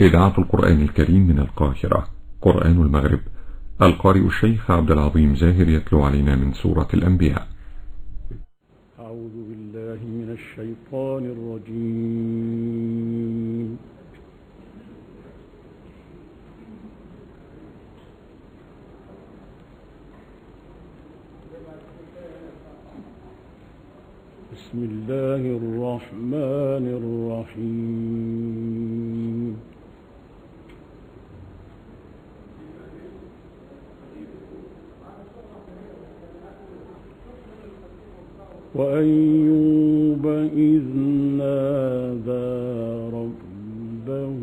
إذاعة القرآن الكريم من القاهرة. قرآن المغرب. القارئ الشيخ عبد العظيم زاهر يتلو علينا من سورة الأنبياء. أعوذ بالله من الشيطان الرجيم. بسم الله الرحمن الرحيم. وأيوب إذ نادى ربه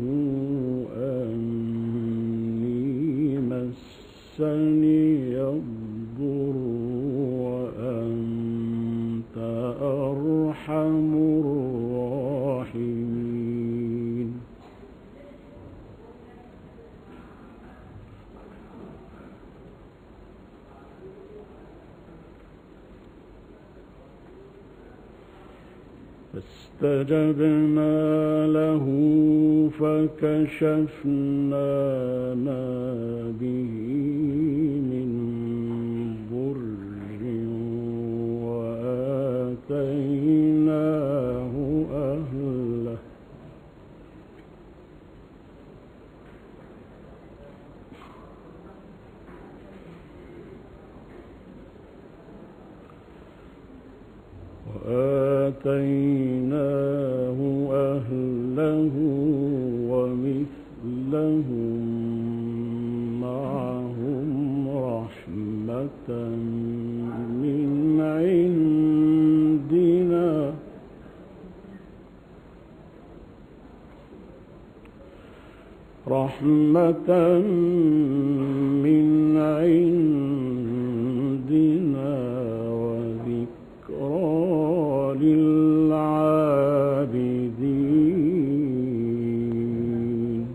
أني مسني الضر وأنت أرحم الراحمين. فاستجبنا له فكشفنا ما به من ضر وآتيناه أهله ومثلهم معهم رحمة من عندنا وذكرى للعابدين.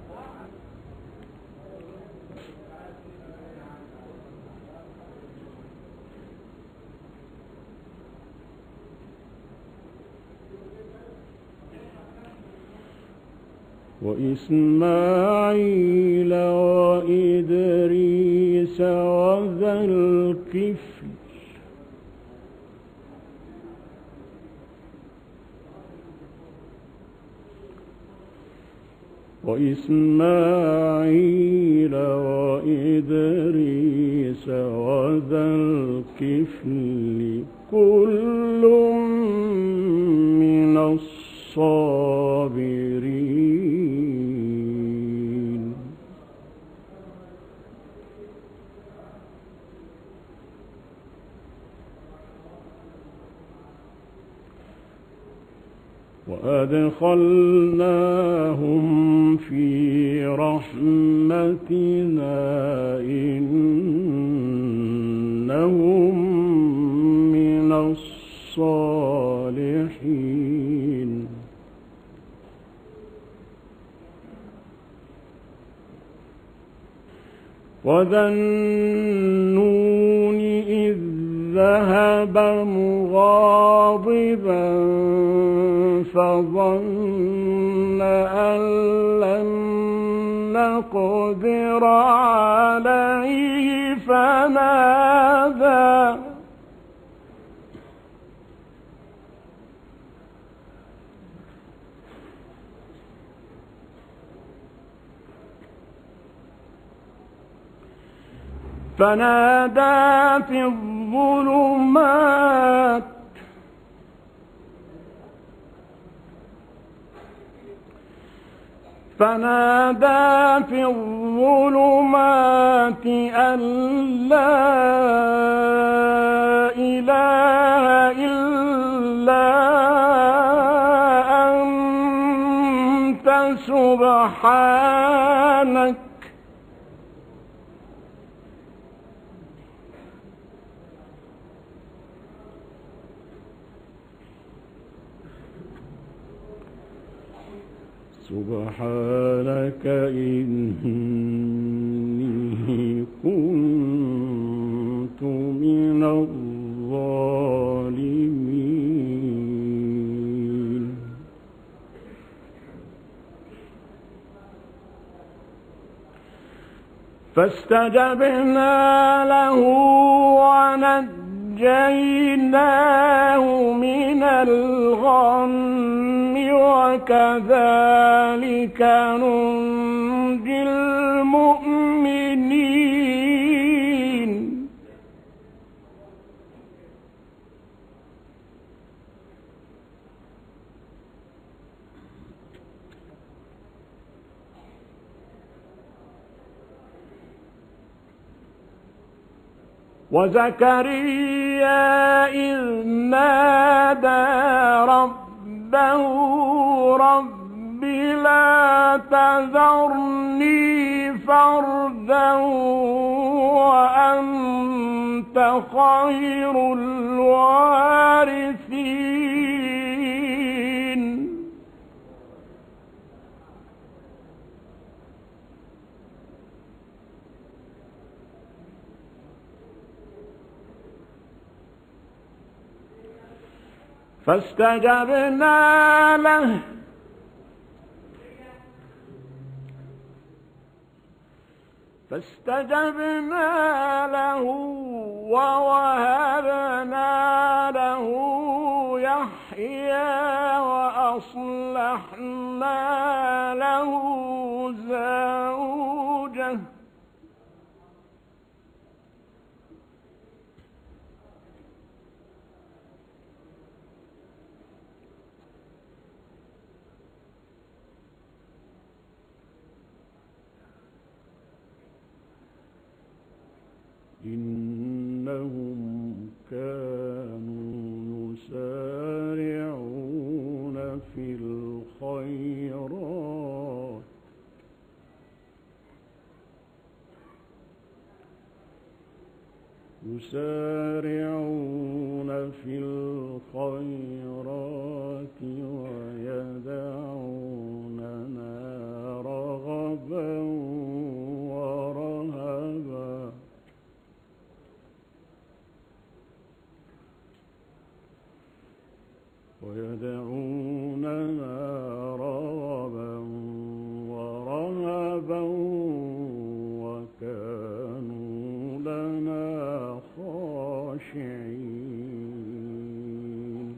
وإسماعيل وإدريس وذا الكفل كل من الصابرين. وأدخلناهم في رحمتنا إنهم من الصالحين. وذا النون إذ ذهب مغاضبا فظن أن لن نقدر عليه فنادى في الظلمات أن لا إله إلا أنت سبحانك إني كنت من الظالمين. فاستجبنا له ونجيناه من الغم وكذلك ننجي المؤمنين. وزكريا إذ نادى ربه رب لا تذرني فردا وأنت خير الوارثين. فاستجبنا له ووهبنا له يحيى وأصلحنا له زوجه إنهم كانوا يسارعون في الخيرات ويدعوننا رغبا ورهبا وكانوا لنا خاشعين.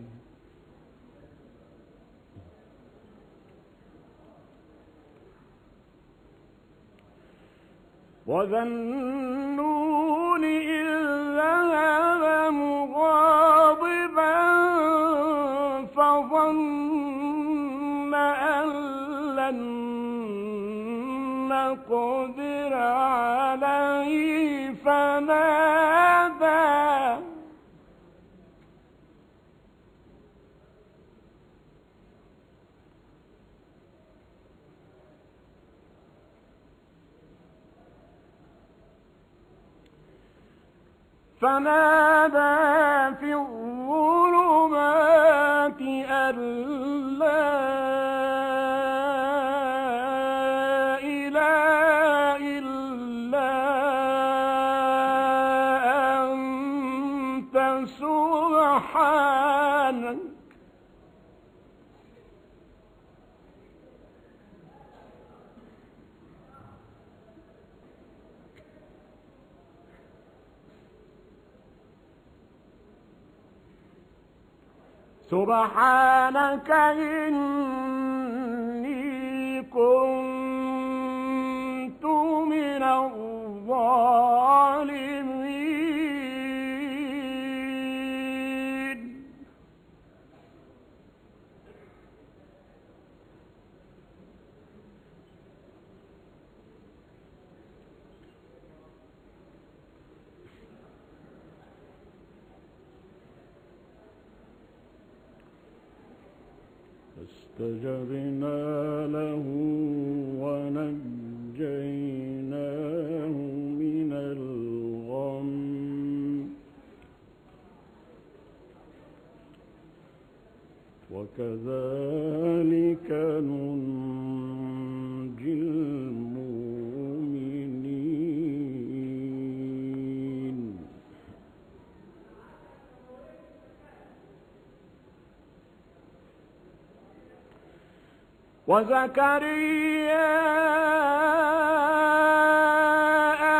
وذا النون إذ ذهب مغاضبا فظن أن لن نقدر عليه فنادى في الظلمات أن لا إله إلا أنت سبحانك إني كنت من الظالمين. فاستجبنا له ونجيناه من الغم وكذلك ننجي المؤمنين. وزكريا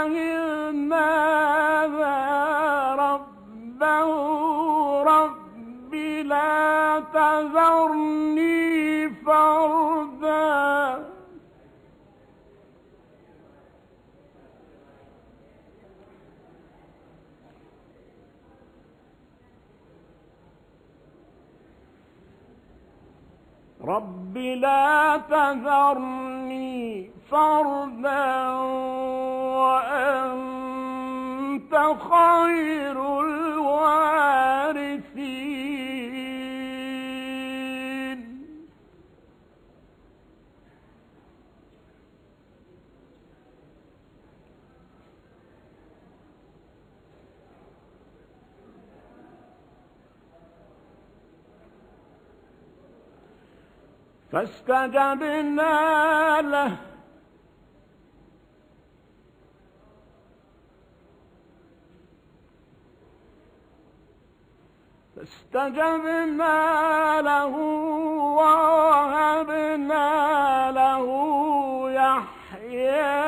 رب لا تذرني فردا وأنت خير الوارثين. فاستجبنا له ووهبنا له يحيى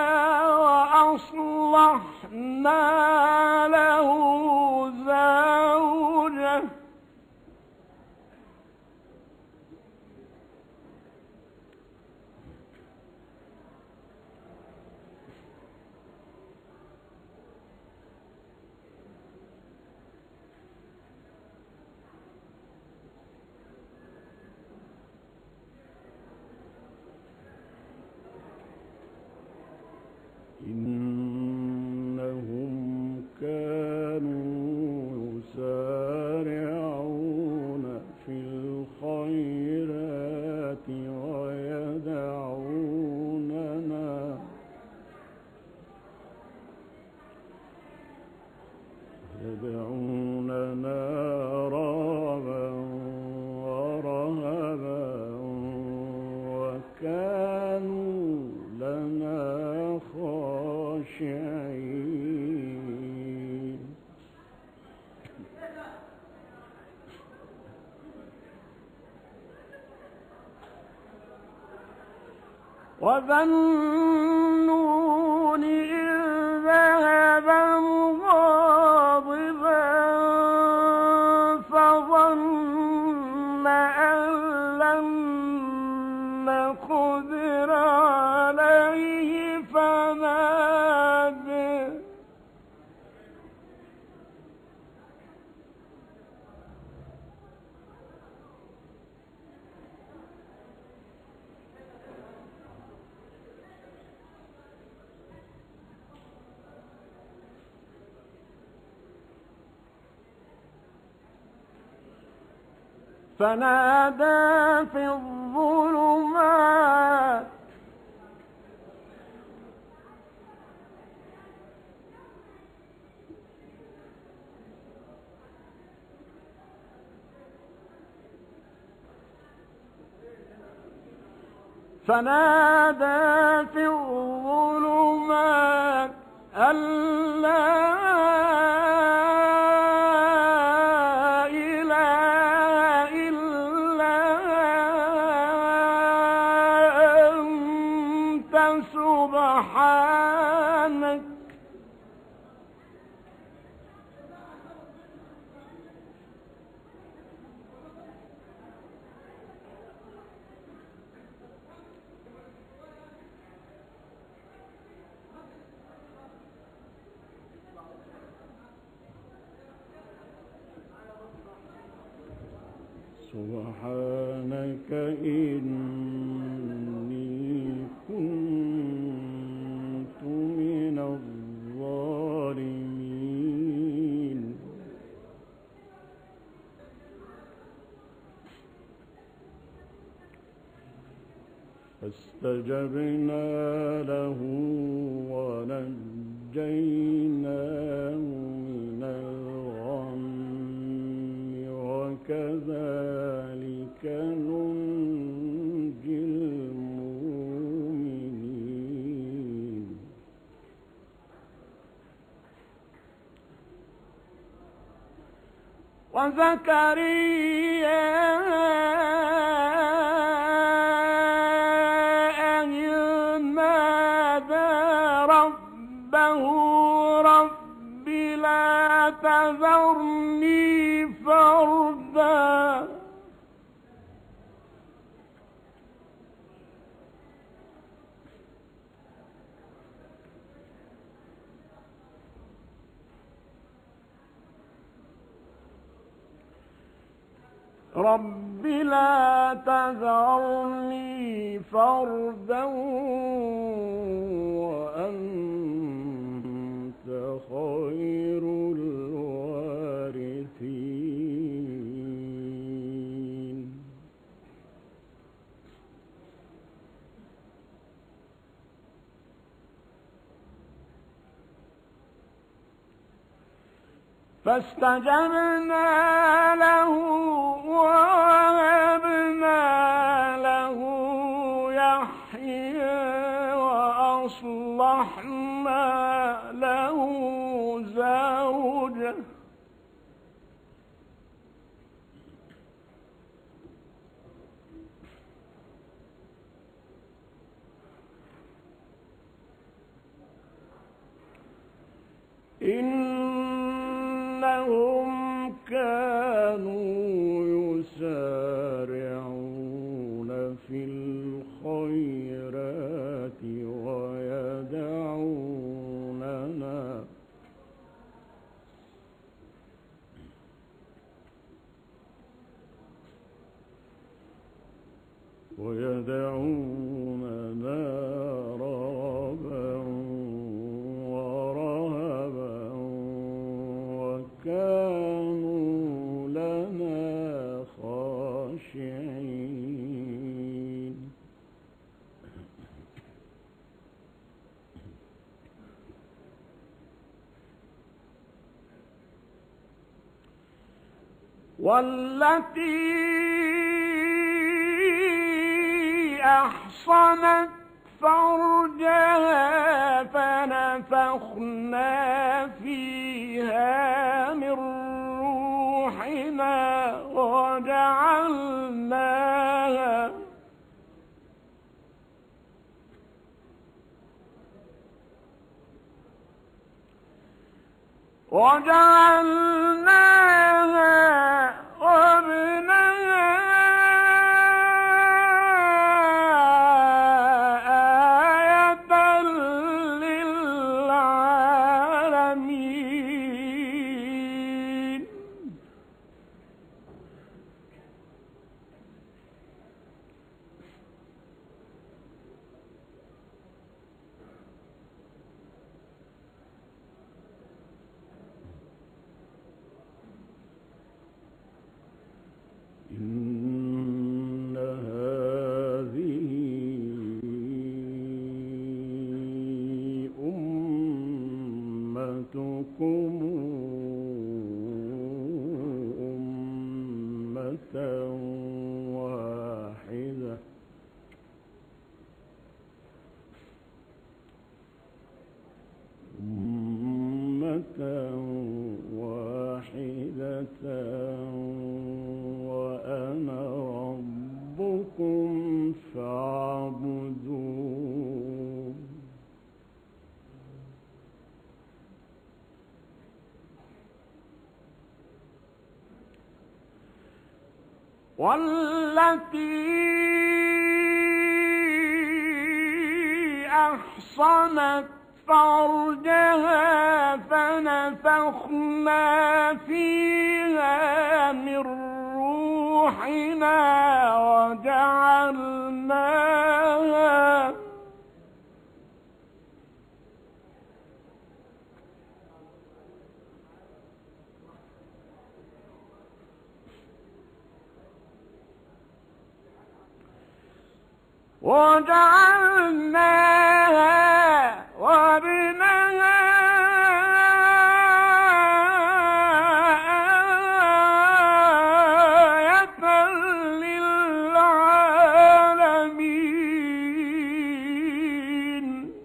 وأصلحنا له زوجه إنهم كانوا يسارعون في الخيرات ويدعوننا رغبا ورهبا وكانوا لنا خاشعين. وذا النون إذ ذهب مغاضبا فظن أن لن نقدر عليه فنادى في الظلمات أن لا إله إلا أنت سبحانك إني كنت من الظالمين. فاستجبنا له ونجيناه من الغم وكذلك ننجي المؤمنين. وزكريا رب لا تذرني فردا رب رب لا تذرني فردا وأنت خير الوارثين. فاستجبنا له ووهبنا له يحيى وأصلحنا له زوجه إنهم كانوا يسارعون في الخيرات ويدعوننا رغبا ورهبا وكانوا لنا خاشعين. والتي أحصنت فرجها فنفخنا فيها من روحنا وجعلناها وابنها آية للعالمين. إن هذه أمتكم أمة واحدة وأنا ربكم فاعبدون. والتي أحصنت فرجها فنفخنا فيها من روحنا وجعلناها وابنها آية للعالمين.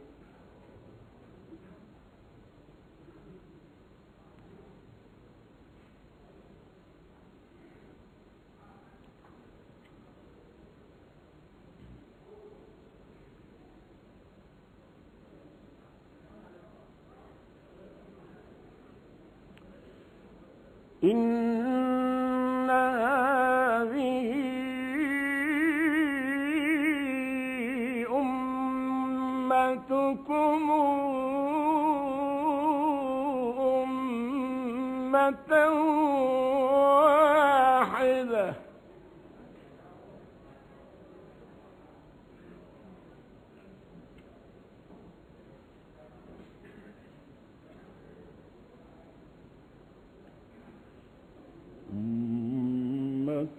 إن هذه أمتكم أمة واحدة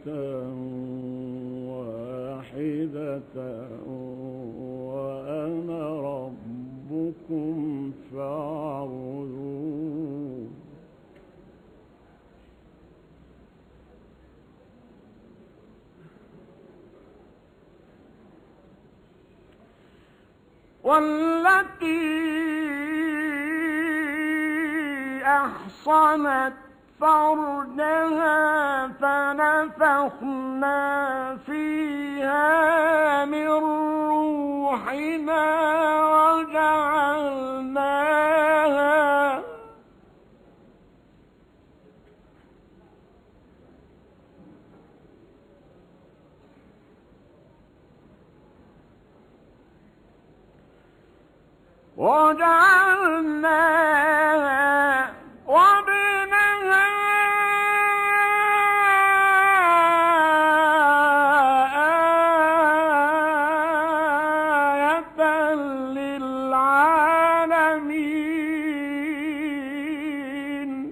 واحدة وأنا ربكم فاعبدون والتي أحصنت فرجها فنفخنا فيها من روحنا وجعلناها وابنها آية للعالمين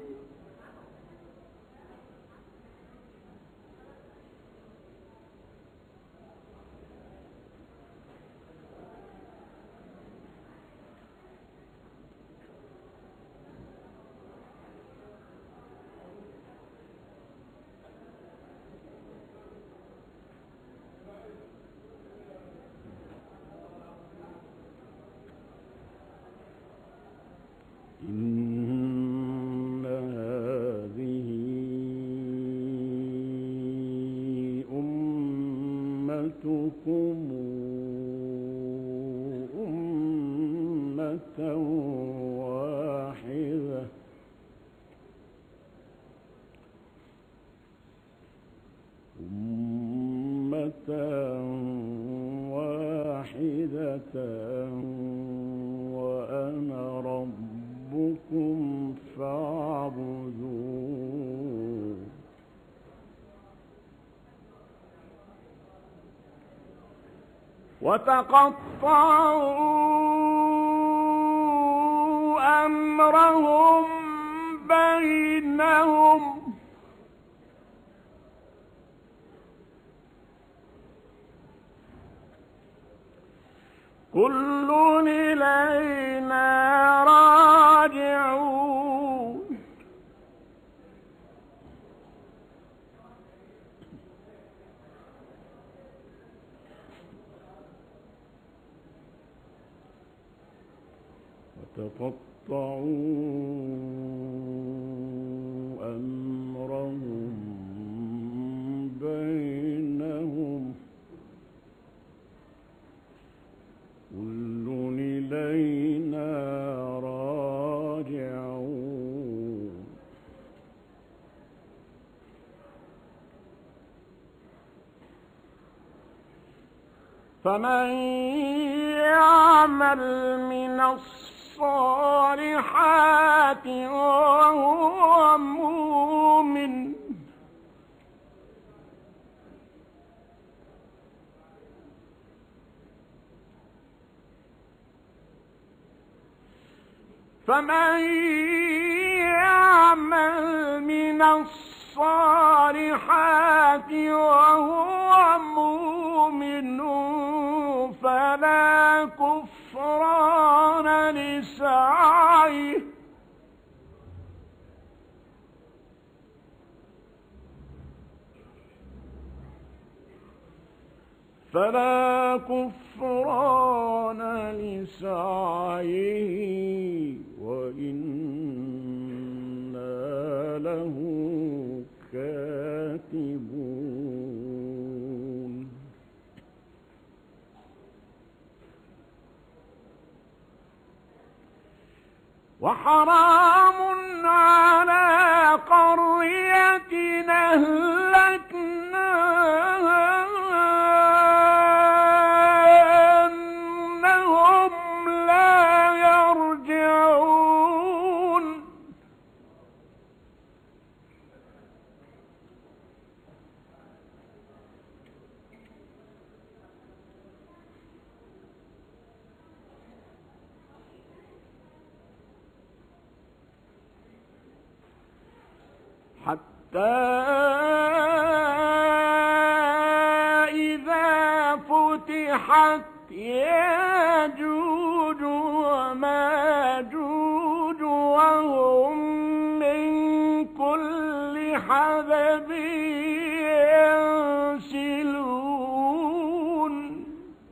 إن هذه أمتكم أمة واحدة وأنا ربكم فاعبدون وتقطعوا أمرهم بينهم كل إلينا راجعون وتقطعوا أمرهم بينهم كل إلينا راجعون فمن يعمل من الصالحات وهو مؤمن فمن يعمل من الصالحات وهو مؤمن فلا كفران لسعيه وإنا له كاتبون وحرام على قرية أهلكناها أنهم لا يرجعون حتى وفتحت ياجوج وماجوج وهم من كل حدب ينسلون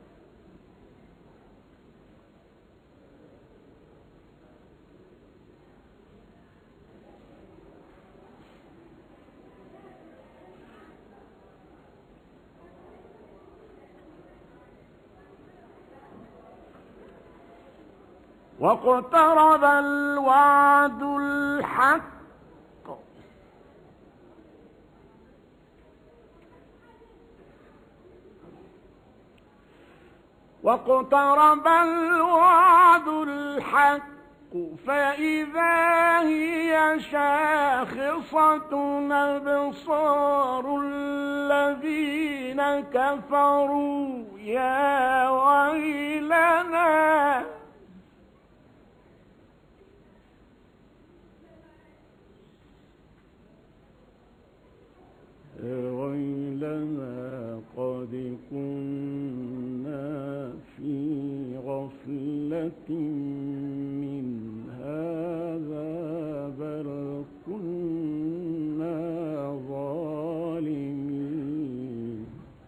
واقترب الوعد الحق فإذا هي شاخصة أبصار الذين كفروا يا ويلنا قد كنا في غفلة من هذا بل كنا ظالمين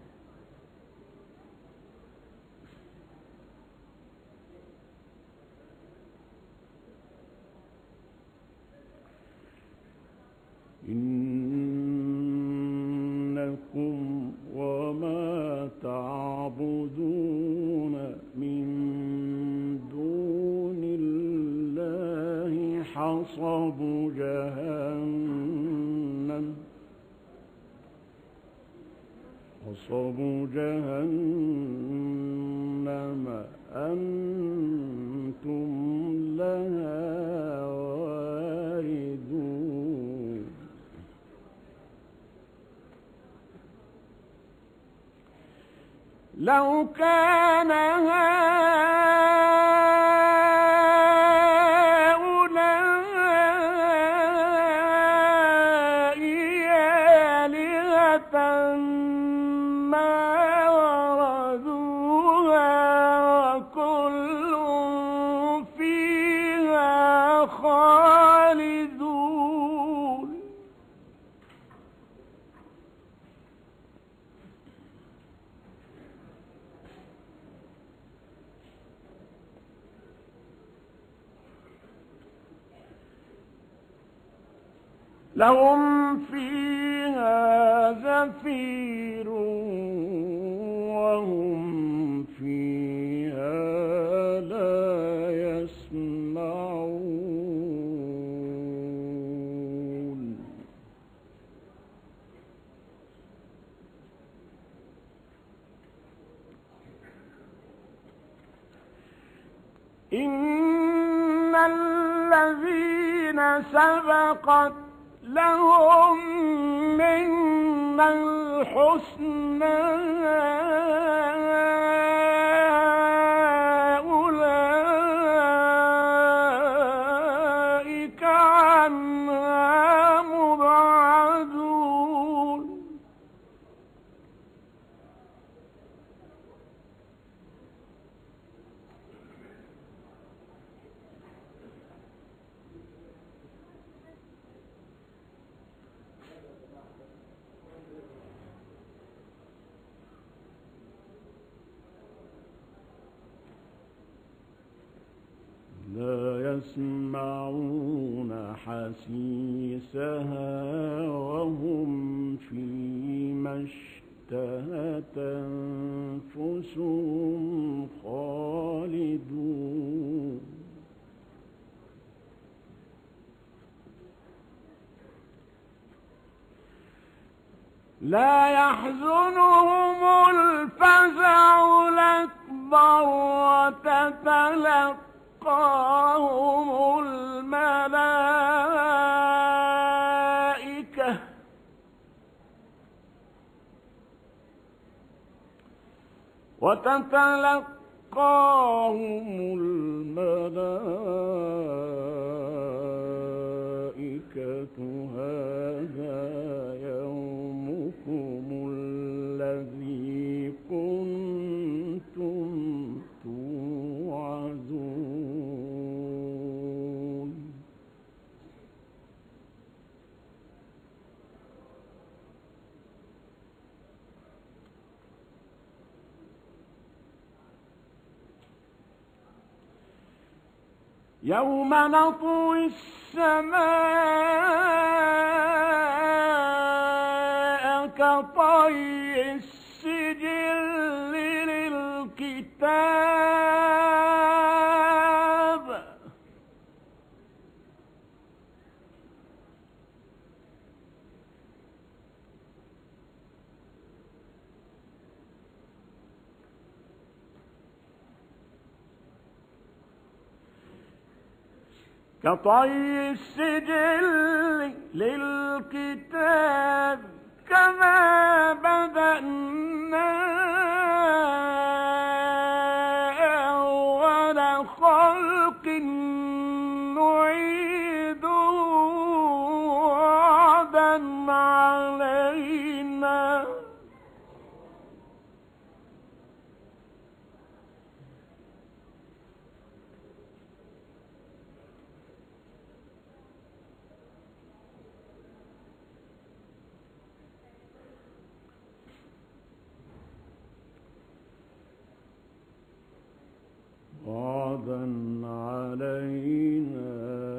إنكم وما تعبدون من دون الله حصب جهنم أنتم لها واردون لو كان هؤلاء آلهة ما وردوها وكل فيها خالدون لهم فيها زفير وهم فيها لا يسمعون إن الذين سبقت لهم منا الحسنى أولئك عنها مبعدون لا يسمعون حسيسها وهم فيما اشتهت أنفسهم خالدون لا يحزنهم الفزع الأكبر وتتلقاهم الملائكة هذا يومكم الذي كنتم يوم نطوي السماء كطي السجل للكتاب كطي السجل للكتاب كما بدأنا أول خلق نعيده وعدا علينا وعدا علينا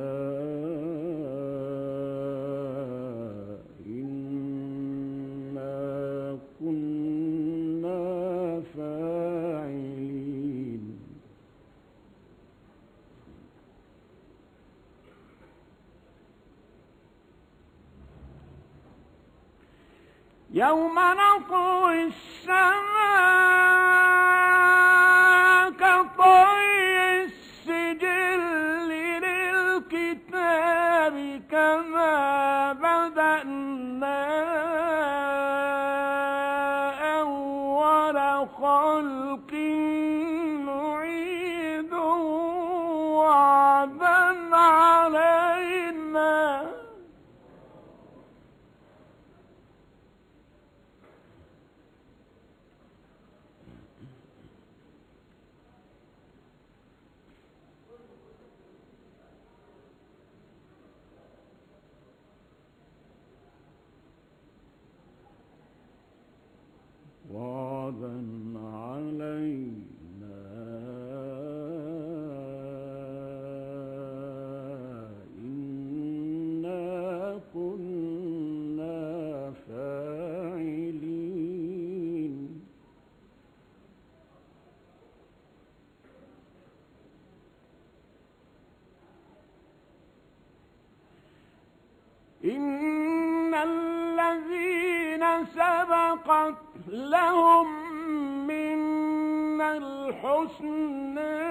إنا كنا فاعلين يوم نطوي السماء كطي السجل للكتاب كما بدأنا أول خلق نعيده وعدا علينا وعدا علينا إنا كنا فاعلين إن الذين سبقت لهم من الحسنى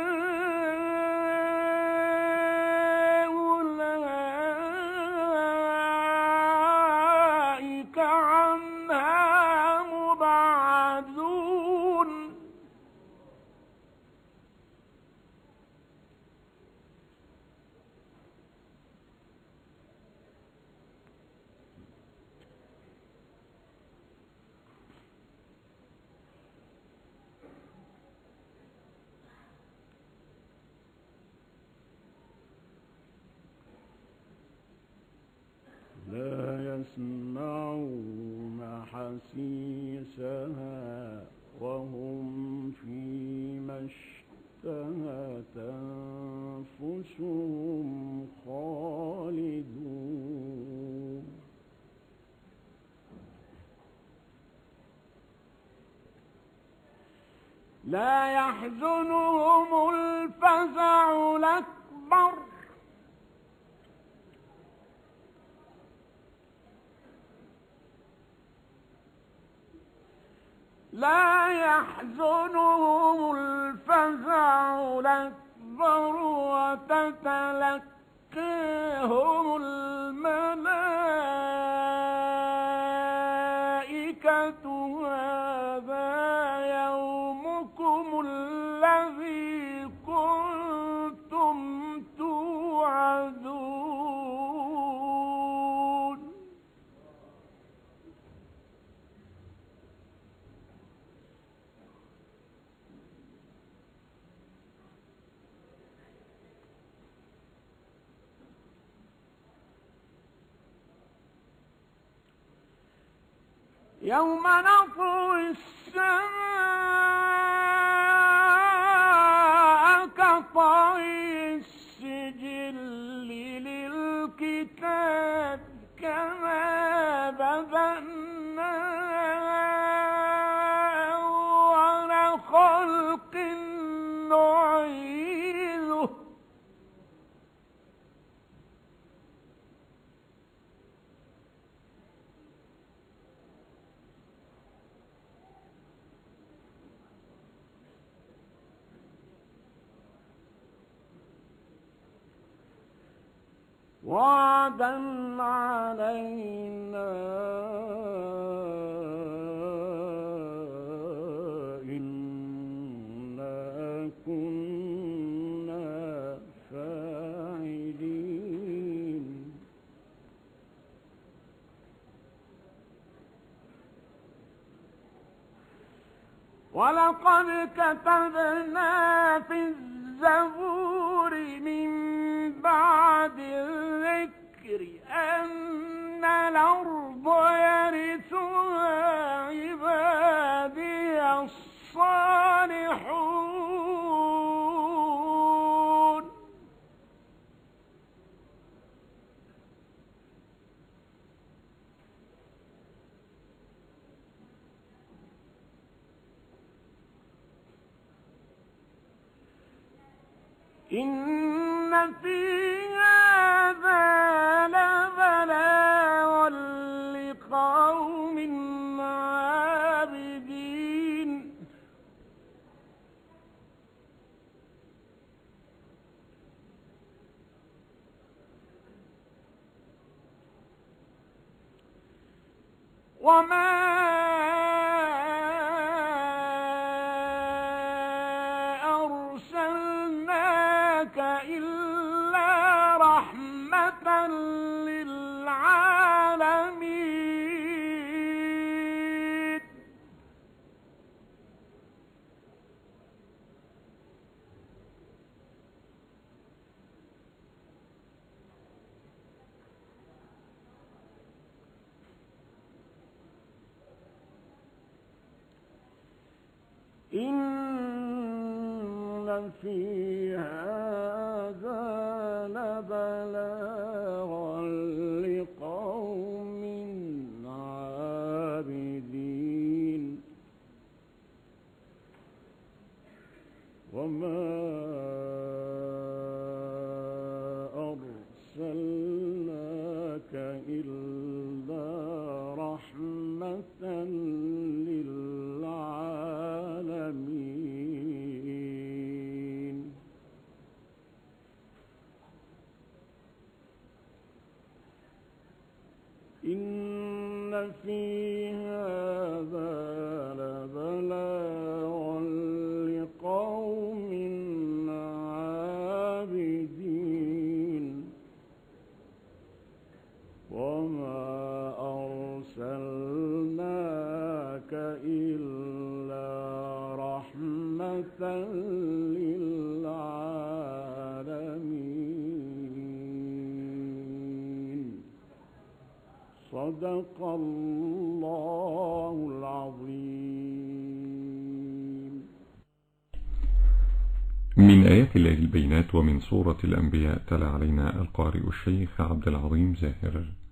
أولئك عنها مبعدون لا يسمعون حسيسها وهم فيما اشتهت أنفسهم خالدون لا يحزنهم الفزع الأكبر لا يحزنهم الفزع الأكبر وتتلقاهم الملائكة هذا يومكم الذي كنتم توعدون يوم نطوي السماء كطي السجل الكتاب كما بدأنا أول خلق نعيده وعدا علينا إنا كنا فاعلين ولقد كتبنا في الزبور من بعد الذكر أن الأرض يرثها عبادي الصالحون إن في هذا لبلاغا لقوم عابدين وما أرسلناك إلا رحمة للعالمين إن في هذا لبلاغا لقوم عابدين وما أرسلناك إلا رحمة للعالمين إن في هذا لبلاغا لقوم عابدين وما أرسلناك إلا رحمة للعالمين صدق الله العظيم. من آيات الله البينات ومن سورة الأنبياء تلا علينا القارئ الشيخ عبد العظيم زاهر.